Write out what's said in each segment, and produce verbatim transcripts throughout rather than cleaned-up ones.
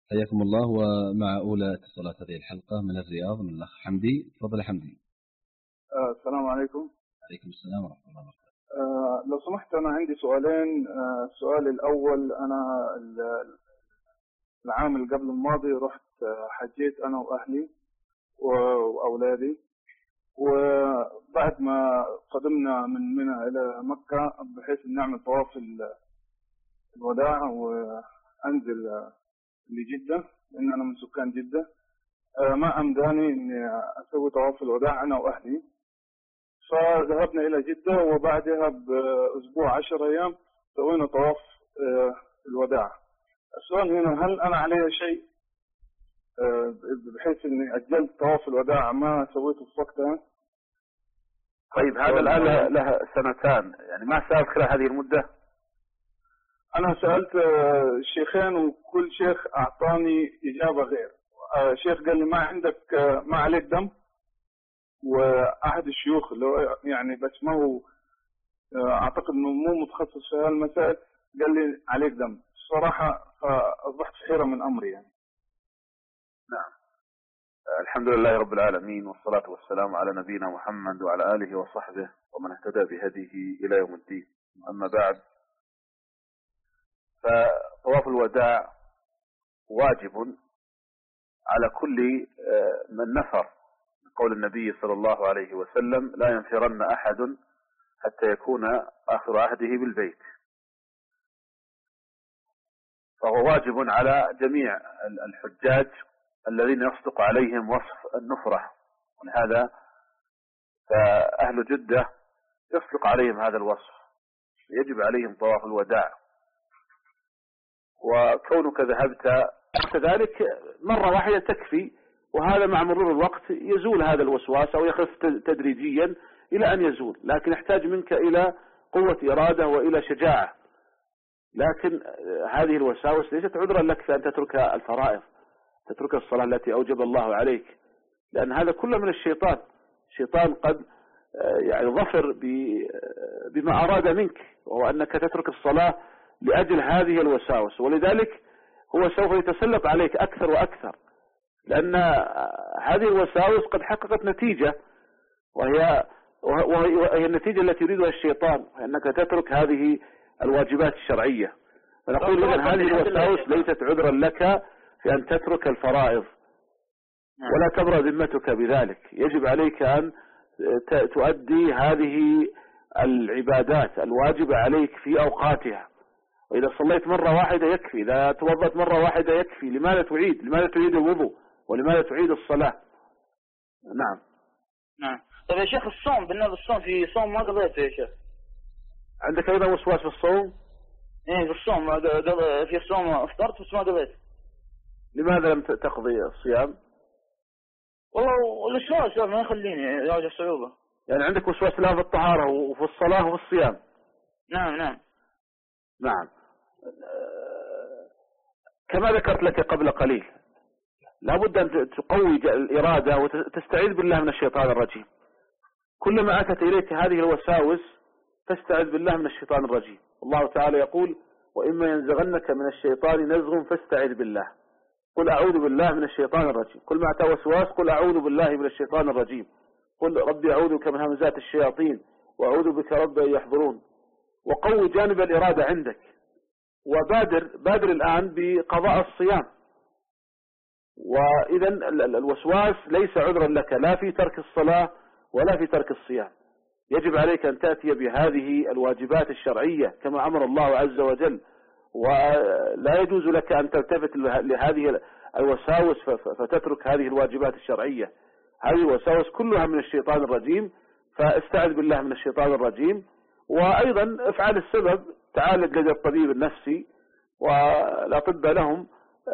حياكم الله. ومع أولى اتصالات هذه الحلقة من الرياض من الأخ حمدي. تفضل يا حمدي. آه السلام عليكم. عليكم السلام ورحمة الله وبركاته. آه لو سمحت أنا عندي سؤالين. آه السؤال الأول، أنا العام اللي قبل الماضي رحت حجيت أنا وأهلي وأولادي، وبعد ما قدمنا من منى إلى مكة بحيث نعمل طواف الوداع وأنزل لجدة لأن أنا من سكان جدة، ما أمداني إني أسوي طواف الوداع أنا وأهلي، فذهبنا إلى جدة وبعدها بأسبوع عشر أيام سوينا طواف الوداع. السؤال هنا، هل أنا علي شيء بحيث إني أجلت طواف الوداع ما سويته في وقتها؟ طيب هذا الآن له سنتان، يعني ما سألت خلال هذه المدة؟ أنا سألت الشيخين وكل شيخ أعطاني إجابة غير. شيخ قال لي ما عندك ما عليك دم، وأحد الشيوخ اللي يعني بس ما هو أعتقد إنه مو متخصص في هالمسائل قال لي عليك دم. صراحة فأصبحت في حيرة من أمري يعني. نعم، الحمد لله رب العالمين، والصلاة والسلام على نبينا محمد وعلى آله وصحبه ومن اهتدى بهديه إلى يوم الدين. أما بعد، فطواف الوداع واجب على كل من نفر، قول النبي صلى الله عليه وسلم: لا ينفرن أحد حتى يكون آخر عهده بالبيت. فهو واجب على جميع الحجاج الذين يصدق عليهم وصف النفرة، ولهذا فأهل جدة يصدق عليهم هذا الوصف، يجب عليهم طواف الوداع. وكونك ذهبت كذلك مرة واحدة تكفي، وهذا مع مرور الوقت يزول هذا الوسواس أو يخف تدريجيا إلى أن يزول، لكن يحتاج منك إلى قوة إرادة وإلى شجاعة. لكن هذه الوساوس ليست عذرا لك في أن تترك الفرائض، تترك الصلاة التي أوجب الله عليك، لأن هذا كله من الشيطان. الشيطان قد يعني ظفر بما أراد منك، وهو أنك تترك الصلاة لأجل هذه الوساوس، ولذلك هو سوف يتسلط عليك أكثر وأكثر، لأن هذه الوساوس قد حققت نتيجة، وهي وهي النتيجة التي يريدها الشيطان، أنك تترك هذه الواجبات الشرعية. فنقول إذن هذه الوساوس ليست عذرا لك في أن تترك الفرائض، ولا تبرأ ذمتك بذلك. يجب عليك أن تؤدي هذه العبادات الواجبة عليك في أوقاتها، وإذا صليت مرة واحدة يكفي، إذا توضأت مرة واحدة يكفي. لماذا تعيد؟ لماذا تعيد الوضوء؟ ولماذا تعيد الصلاة؟ نعم نعم. طيب يا شيخ، الصوم، بالنسبة للصوم، في صوم ما قضيته يا شيخ. عندك أيضا وسواس في الصوم؟ إيه في الصوم، في الصوم افطرت بس ما قضيت. لماذا لم تقضي الصيام؟ والله الوسواس ما يخليني، يواجه صعوبة. يعني عندك وسواس لا في الطهارة وفي الصلاة وفي الصيام؟ نعم نعم نعم. كما ذكرت لك قبل قليل، لابد أن تقوي الإرادة وتستعيذ بالله من الشيطان الرجيم. كلما أتت إليك هذه الوساوس فاستعذ بالله من الشيطان الرجيم. الله تعالى يقول: وإما ينزغنك من الشيطان نزغ فاستعذ بالله. قل أعوذ بالله من الشيطان الرجيم. كل ما أتى وسواس قل أعوذ بالله من الشيطان الرجيم. قل ربي أعوذ بك من همزات الشياطين وأعوذ بك رب أن يحضرون. وقوي جانب الإرادة عندك، وبادر بادر الآن بقضاء الصيام. وإذا الوسواس ليس عذرا لك لا في ترك الصلاة ولا في ترك الصيام. يجب عليك أن تأتي بهذه الواجبات الشرعية كما أمر الله عز وجل، ولا يجوز لك أن تلتفت لهذه الوساوس فتترك هذه الواجبات الشرعية. هذه الوساوس كلها من الشيطان الرجيم، فاستعذ بالله من الشيطان الرجيم. وأيضا افعل السبب، تعالج لدى الطبيب النفسي، والأطباء لهم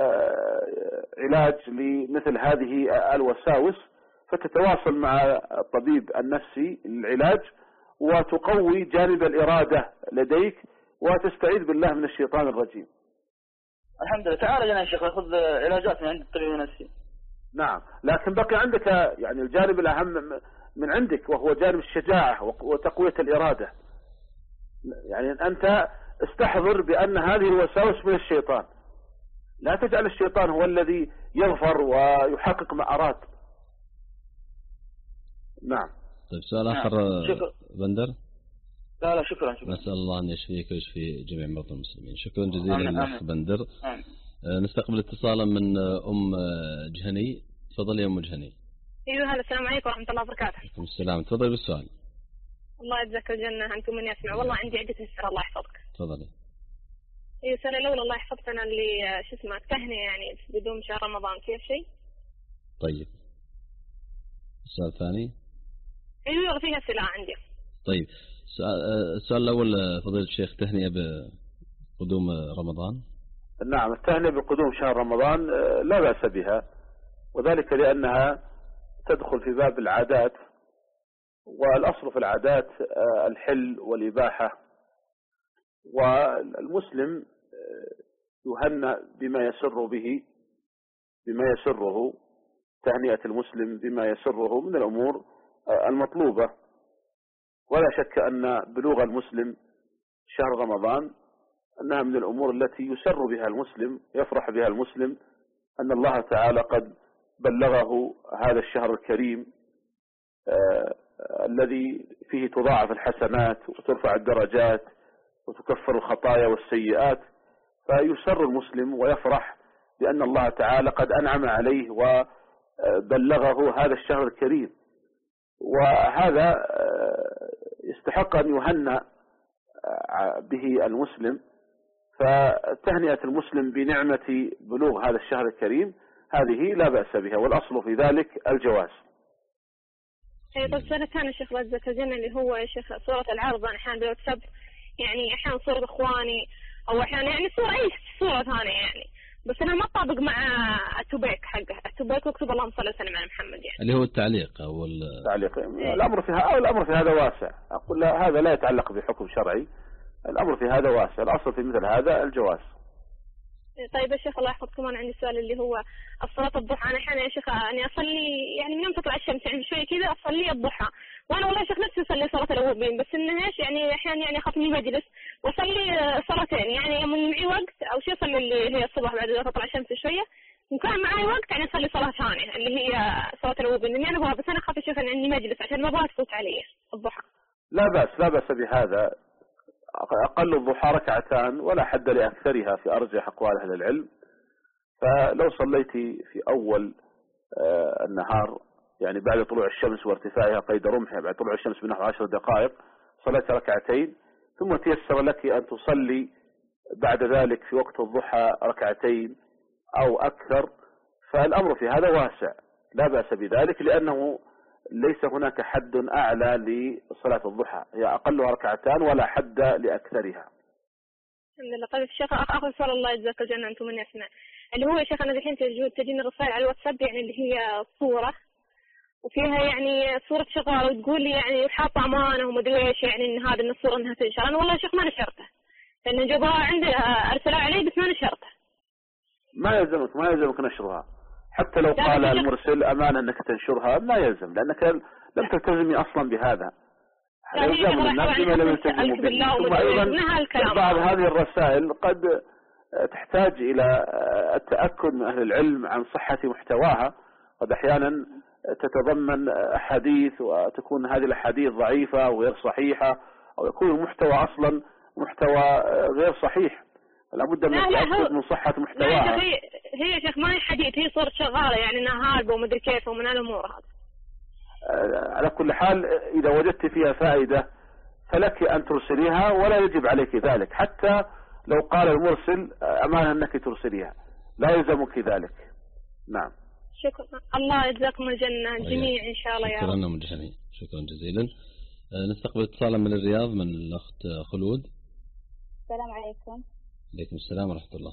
علاج لمثل هذه الوساوس، فتتواصل مع الطبيب النفسي للعلاج وتقوي جانب الإرادة لديك وتستعيذ بالله من الشيطان الرجيم. الحمد لله. تعالج أنا يا شيخ، أخذ علاجات من عند الطبيب النفسي. نعم، لكن بقي عندك يعني الجانب الأهم من عندك، وهو جانب الشجاعة وتقوية الإرادة. يعني أنت استحضر بأن هذه الوساوس من الشيطان، لا تجعل الشيطان هو الذي يظفر ويحقق ما أراد. نعم. طيب سؤال آخر بندر. لا لا شكرا شكرا. نسأل الله أن يشفيك ويشفي جميع مرضى المسلمين. شكرا جزيلا للأخ بندر. آمين. نستقبل اتصالا من أم جهني. تفضلي يا أم جهني. ايوه هلا السلام عليكم ورحمة الله وبركاته. وعليكم السلام. تفضلي بالسؤال. الله يجزاك الجنة أنتم من يسمع. والله عندي عدة أسئلة الله يحفظك. تفضلي. ايوه السنة الأولى الله يحفظك أنا اللي شو اسمه تهنئة يعني بدون شهر رمضان كيف شيء؟ طيب. السؤال الثاني. ايوه فيها أسئلة عندي. طيب السؤال الأول فضيلة الشيخ تهنئة بقدوم رمضان. نعم التهنئة بقدوم شهر رمضان لا بأس بها، وذلك لأنها تدخل في باب العادات، والأصل في العادات الحل والإباحة، والمسلم يهنأ بما يسر به بما يسره تهنئة المسلم بما يسره من الأمور المطلوبة. ولا شك أن بلوغ المسلم شهر رمضان أنها من الأمور التي يسر بها المسلم، يفرح بها المسلم أن الله تعالى قد بلغه هذا الشهر الكريم آه الذي فيه تضاعف الحسنات وترفع الدرجات وتكفر الخطايا والسيئات، فيسر المسلم ويفرح بأن الله تعالى قد أنعم عليه وبلغه هذا الشهر الكريم، وهذا يستحق أن يهنأ به المسلم. فتهنئة المسلم بنعمة بلوغ هذا الشهر الكريم هذه لا بأس بها، والأصل في ذلك الجواز. طيب السؤال الثاني الشيخ الله يجزاك الجنة اللي هو يا شيخ صورة العرض أحيانا بالواتساب، يعني أحيانا صورة إخواني أو أحيانا يعني صورة أي صورة ثانية يعني، بس أنا ما أطابق مع التوبيك حقه، التوبيك وكتب اللهم صل وسلم على محمد يعني. اللي هو التعليق أو التعليق. الأمر في أو الأمر في هذا واسع، أقول لا هذا لا يتعلق بحكم شرعي، الأمر في هذا واسع، الأصل في مثل هذا الجواز. طيب يا شيخ الله يحفظكم أنا عندي سؤال اللي هو الصلاة الضحى. أنا أحيانا يا شيخ أني أصلي يعني من يوم تطلع الشمس يعني شوي كذا أصلي الضحى، وأنا والله يا شيخ نفسي أصلي صلاة الأوابين، بس إنه إيش يعني أحيانا يعني أخاف من المجلس وأصلي صلاتين، يعني من معي وقت أو شيء أصلي اللي هي الصبح بعد ما تطلع الشمس شوية، وكان معي وقت يعني أصلي صلاة ثانية اللي هي صلاة الأوابين، إني أنا أبغى بس أنا أخاف يا شيخ إني عندي مجلس عشان ما أبغى تفوت علي الضحى. لا بأس لا بأس بهذا، أقل الضحى ركعتان ولا حد لأكثرها في أرجح أقوال أهل العلم. فلو صليتي في أول آه النهار يعني بعد طلوع الشمس وارتفاعها قيد رمحها بعد طلوع الشمس بنحو عشر دقائق صليت ركعتين، ثم تيسر لك أن تصلي بعد ذلك في وقت الضحى ركعتين أو أكثر، فالأمر في هذا واسع لا بأس بذلك، لأنه ليس هناك حد أعلى لصلاة الضحى، هي أقلها ركعتان ولا حد لأكثرها. الحمد لله. طيب الشيخ آخر سؤال الله يجزاك الجنة أنتم من يسمع، اللي هو يا شيخ أنا الحين تجيني رسائل على الواتساب يعني اللي هي صورة وفيها يعني صورة شغالة وتقول لي يعني حاطة أمانة ومدري إيش، يعني إن هذا إن الصورة إنها تنشر. أنا والله يا شيخ ما نشرته لأن جابها عندي أرسلها علي بس ما نشرته. ما يلزمك ما يلزمك نشرها، حتى لو قال المرسل أمانة أنك تنشرها ما يلزم، لأنك لم تلتزمي أصلا بهذا. يلزم الناس بما لم يلتزموا به. ثم أيضا بعض هذه الرسائل قد تحتاج إلى التأكد من أهل العلم عن صحة محتواها، قد أحيانا تتضمن أحاديث وتكون هذه الأحاديث ضعيفة وغير صحيحة، أو يكون المحتوى أصلا محتوى غير صحيح، لابد من التأكد من صحة محتواها. لا هي هي يا شيخ ما هي حديث، هي صورة شغالة يعني انها هاربة ومدري كيف ومن الامور هذا. على كل حال اذا وجدت فيها فائدة فلك ان ترسليها ولا يجب عليك ذلك، حتى لو قال المرسل امانة انك ترسليها لا يلزمك ذلك. نعم. شكرا، الله يجزاكم الجنة جميع ان شاء الله يا رب. شكرا مجحني، شكرا جزيلا. نستقبل اتصالا من الرياض من الاخت خلود. السلام عليكم. عليكم السلام ورحمة الله.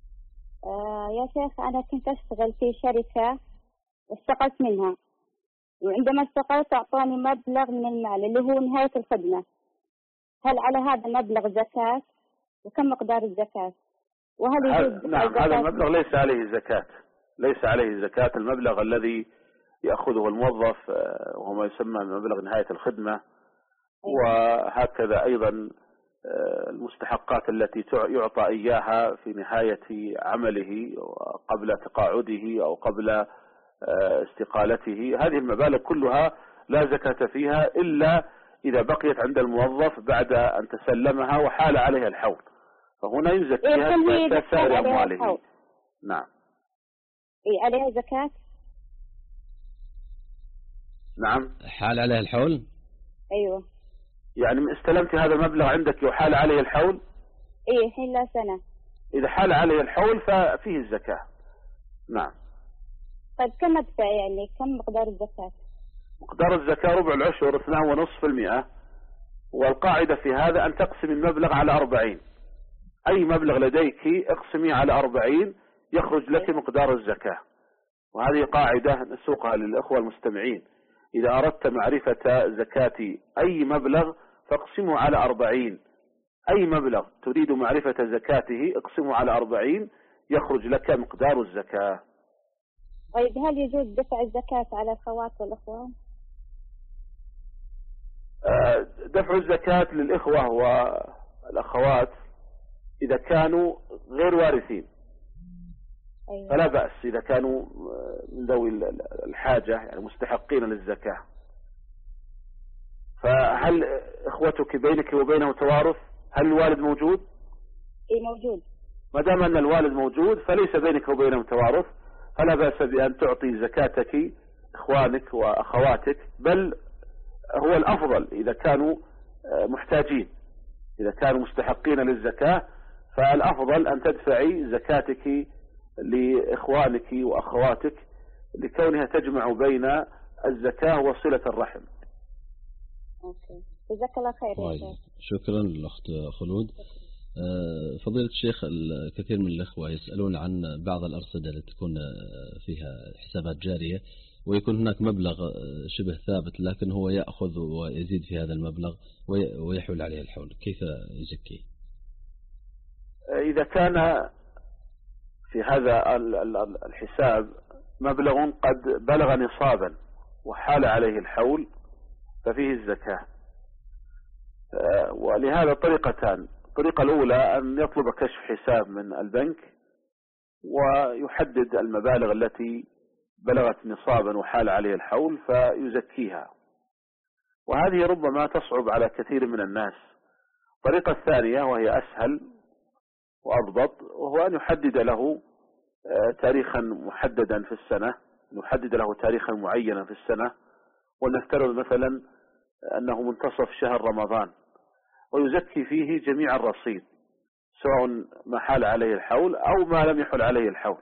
آه يا شيخ أنا كنت أشتغل في شركة واستقلت منها، وعندما استقلت أعطاني مبلغ من المال اللي هو نهاية الخدمة. هل على هذا المبلغ زكاة؟ وكم مقدار الزكاة؟ وهل يجوز؟ نعم هذا المبلغ ليس عليه زكاة، ليس عليه زكاة. المبلغ الذي يأخذه الموظف وهو ما يسمى مبلغ نهاية الخدمة، وهكذا أيضا المستحقات التي يعطى إياها في نهاية عمله قبل تقاعده أو قبل استقالته. هذه المبالغ كلها لا زكاة فيها إلا إذا بقيت عند الموظف بعد أن تسلمها وحال عليها الحول، فهنا يزكيها كسائر أمواله. نعم. إيه عليها زكاة؟ نعم. حال عليها الحول؟ أيوه. يعني استلمت هذا المبلغ عندك وحال عليه الحول؟ إيه حين لا سنة. إذا حال عليه الحول ففيه الزكاة. نعم. طيب كم أدفع يعني كم مقدار الزكاة؟ مقدار الزكاة ربع العشر اثنان ونصف المئة، والقاعدة في هذا أن تقسم المبلغ على أربعين. أي مبلغ لديك اقسمي على أربعين يخرج لك مقدار الزكاة. وهذه قاعدة نسوقها للأخوة المستمعين، إذا أردت معرفة زكاة أي مبلغ فاقسمه على أربعين. أي مبلغ تريد معرفة زكاته اقسمه على أربعين يخرج لك مقدار الزكاة. طيب هل يجوز دفع الزكاة على الأخوات والأخوان؟ دفع الزكاة للإخوة والأخوات إذا كانوا غير وارثين أيوة. فلا بأس إذا كانوا من ذوي الحاجة يعني مستحقين للزكاة. فهل إخوتك بينك وبينه توارث؟ هل الوالد موجود؟ إيه موجود. ما دام أن الوالد موجود فليس بينك وبينه توارث، فلا بأس بأن تعطي زكاتك إخوانك وأخواتك، بل هو الأفضل إذا كانوا محتاجين، إذا كانوا مستحقين للزكاة فالأفضل أن تدفعي زكاتك لإخوانك وأخواتك لكونها تجمع بين الزكاة وصلة الرحم. أوكي. جزاك الله خير. شكرا للأخت خلود. فضيلة الشيخ، الكثير من الأخوة يسألون عن بعض الأرصدة التي تكون فيها حسابات جارية ويكون هناك مبلغ شبه ثابت لكن هو يأخذ ويزيد في هذا المبلغ ويحول عليه الحول، كيف يزكيه؟ إذا كان في هذا الحساب مبلغ قد بلغ نصابا وحال عليه الحول ففيه الزكاة. ولهذا طريقتان. الطريقة الأولى أن يطلب كشف حساب من البنك ويحدد المبالغ التي بلغت نصابا وحال عليه الحول فيزكيها، وهذه ربما تصعب على كثير من الناس. الطريقة الثانية وهي أسهل وأضبط، وهو أن يحدد له تاريخا محددا في السنة، يحدد له تاريخا معينا في السنة، ونفترض مثلا أنه منتصف شهر رمضان، ويزكي فيه جميع الرصيد سواء ما حال عليه الحول أو ما لم يحل عليه الحول،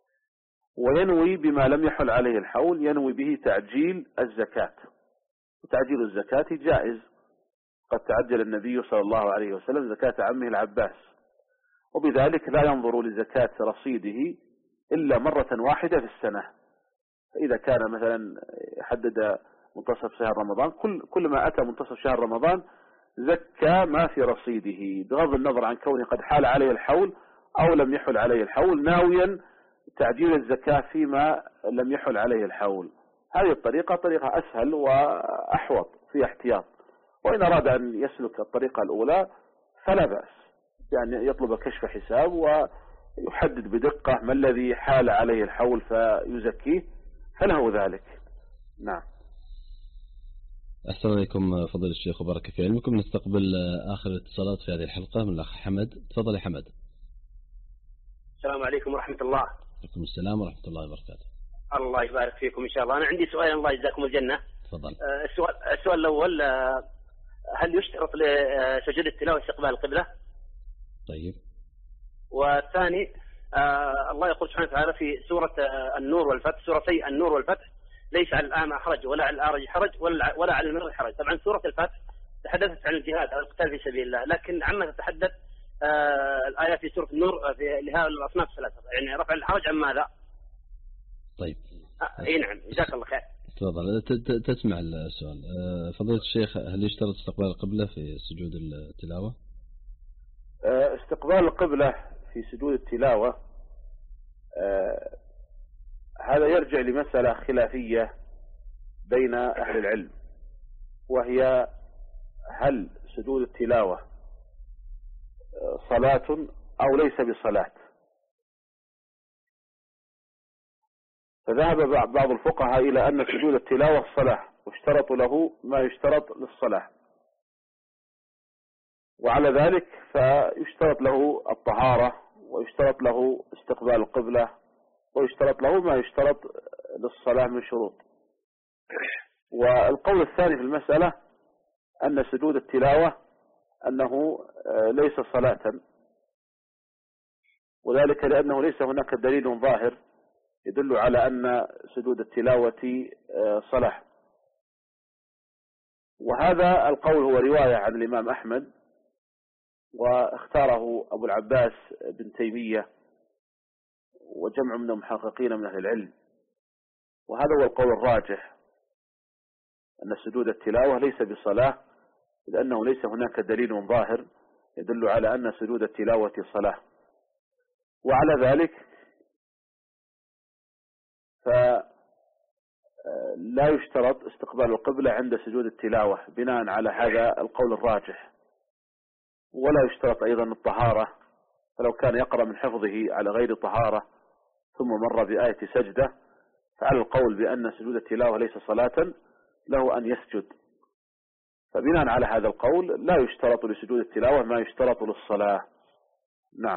وينوي بما لم يحل عليه الحول ينوي به تعجيل الزكاة. وتعجيل الزكاة جائز، قد تعجل النبي صلى الله عليه وسلم زكاة عمه العباس، وبذلك لا ينظر لزكاة رصيده إلا مرة واحدة في السنة. فإذا كان مثلا حدد منتصف شهر رمضان، كل كل ما أتى منتصف شهر رمضان زكى ما في رصيده بغض النظر عن كونه قد حال عليه الحول أو لم يحل عليه الحول، ناويا تعجيل الزكاة فيما لم يحل عليه الحول. هذه الطريقة طريقة أسهل وأحوط في احتياط. وإن أراد أن يسلك الطريقة الأولى فلا بأس، يعني يطلب كشف حساب ويحدد بدقة ما الذي حال عليه الحول فيزكيه، فله ذلك. نعم. أحسن عليكم فضيلة الشيخ وبارك في علمكم. نستقبل آخر الاتصالات في هذه الحلقة من الأخ حمد. تفضل يا حمد. السلام عليكم ورحمة الله. وعليكم السلام ورحمة الله وبركاته. الله يبارك فيكم إن شاء الله. أنا عندي سؤال، الله يجزاكم الجنة. تفضل. السؤال السؤال الأول، هل يشترط لسجود التلاوة استقبال القبلة؟ طيب. والثاني، الله يقول سبحانه وتعالى في سورة النور والفتح، سورتي النور والفتح: ليس على الأعمى حرج ولا على الأعرج حرج ولا ولا على المرض حرج. طبعا سورة الفتح تحدثت عن الجهاد أو القتال في سبيل الله، لكن عما تتحدث آه الآيات في سورة النور في لهذه الأصناف الثلاثة، يعني رفع الحرج عن ماذا؟ طيب. آه اي نعم، جزاك الله خير. تفضل تسمع السؤال. فضيلة الشيخ، هل يشترط استقبال القبلة في سجود التلاوة؟ استقبال القبلة في سجود التلاوة آه هذا يرجع لمسألة خلافية بين أهل العلم، وهي هل سجود التلاوة صلاة أو ليس بصلاة. فذهب بعض الفقهاء إلى أن سجود التلاوة صلاة، واشترط له ما يشترط للصلاة، وعلى ذلك فيشترط له الطهارة، ويشترط له استقبال القبلة، ويشترط له ما يشترط للصلاة من شروط. والقول الثاني في المسألة أن سجود التلاوة أنه ليس صلاة، وذلك لأنه ليس هناك دليل ظاهر يدل على أن سجود التلاوة صلاة. وهذا القول هو رواية عن الإمام أحمد، واختاره أبو العباس بن تيمية وجمع من المحققين من أهل العلم. وهذا هو القول الراجح، أن سجود التلاوة ليس بصلاة، لأنه ليس هناك دليل ظاهر يدل على أن سجود التلاوة صلاة. وعلى ذلك فلا يشترط استقبال القبلة عند سجود التلاوة بناء على هذا القول الراجح، ولا يشترط أيضا الطهارة، فلو كان يقرأ من حفظه على غير طهارة ثم مر بآية سجدة، فعلى القول بأن سجود التلاوة ليس صلاة له أن يسجد. فبناء على هذا القول لا يشترط لسجود التلاوة ما يشترط للصلاة. نعم.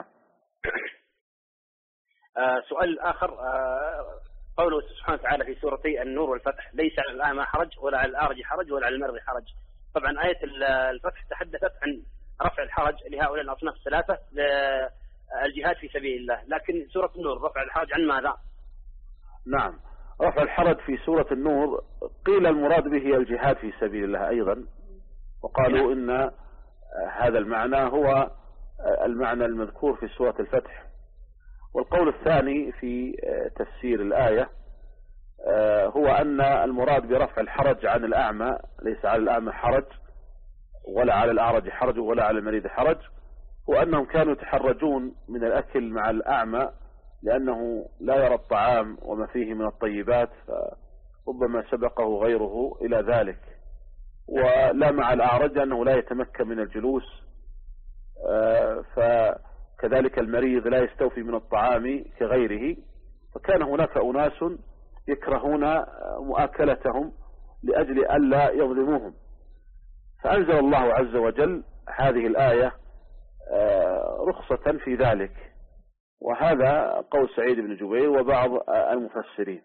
آه سؤال آخر، آه قوله سبحانه وتعالى في سورتي النور والفتح: ليس على الأعمى حرج ولا على الأعرج حرج ولا على المرض حرج. طبعا آية الفتح تحدثت عن رفع الحرج لهؤلاء الأصناف الثلاثة للجهاد في سبيل الله، لكن سورة النور رفع الحرج عن ماذا؟ نعم، رفع الحرج في سورة النور قيل المراد به الجهاد في سبيل الله أيضا، وقالوا إن هذا المعنى هو المعنى المذكور في سورة الفتح. والقول الثاني في تفسير الآية هو أن المراد برفع الحرج عن الأعمى، ليس على الأعمى حرج ولا على الأعرج حرج ولا على المريض حرج، وأنهم كانوا يتحرجون من الأكل مع الأعمى لأنه لا يرى الطعام وما فيه من الطيبات، فربما سبقه غيره إلى ذلك. ولا مع الأعرج أنه لا يتمكن من الجلوس، فكذلك المريض لا يستوفي من الطعام كغيره. فكان هناك أناس يكرهون مؤاكلتهم لأجل ألا يظلموهم، فأنزل الله عز وجل هذه الآية رخصة في ذلك. وهذا قول سعيد بن جبير وبعض المفسرين.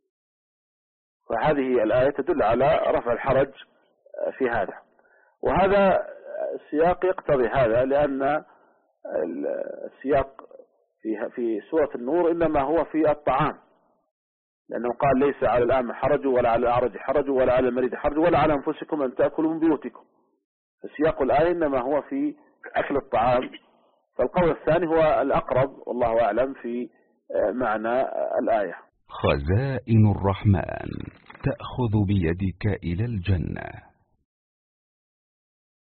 فهذه الآية تدل على رفع الحرج في هذا، وهذا السياق يقتضي هذا، لأن السياق في في سورة النور إنما هو في الطعام، لأنه قال: ليس على الأعمى حرج ولا على الأعرج حرج ولا على المريض حرج ولا على أنفسكم أن تأكلوا من بيوتكم. فسياق الآية إنما هو في أكل الطعام. فالقول الثاني هو الأقرب والله أعلم في معنى الآية. خزائن الرحمن تأخذ بيدك إلى الجنة.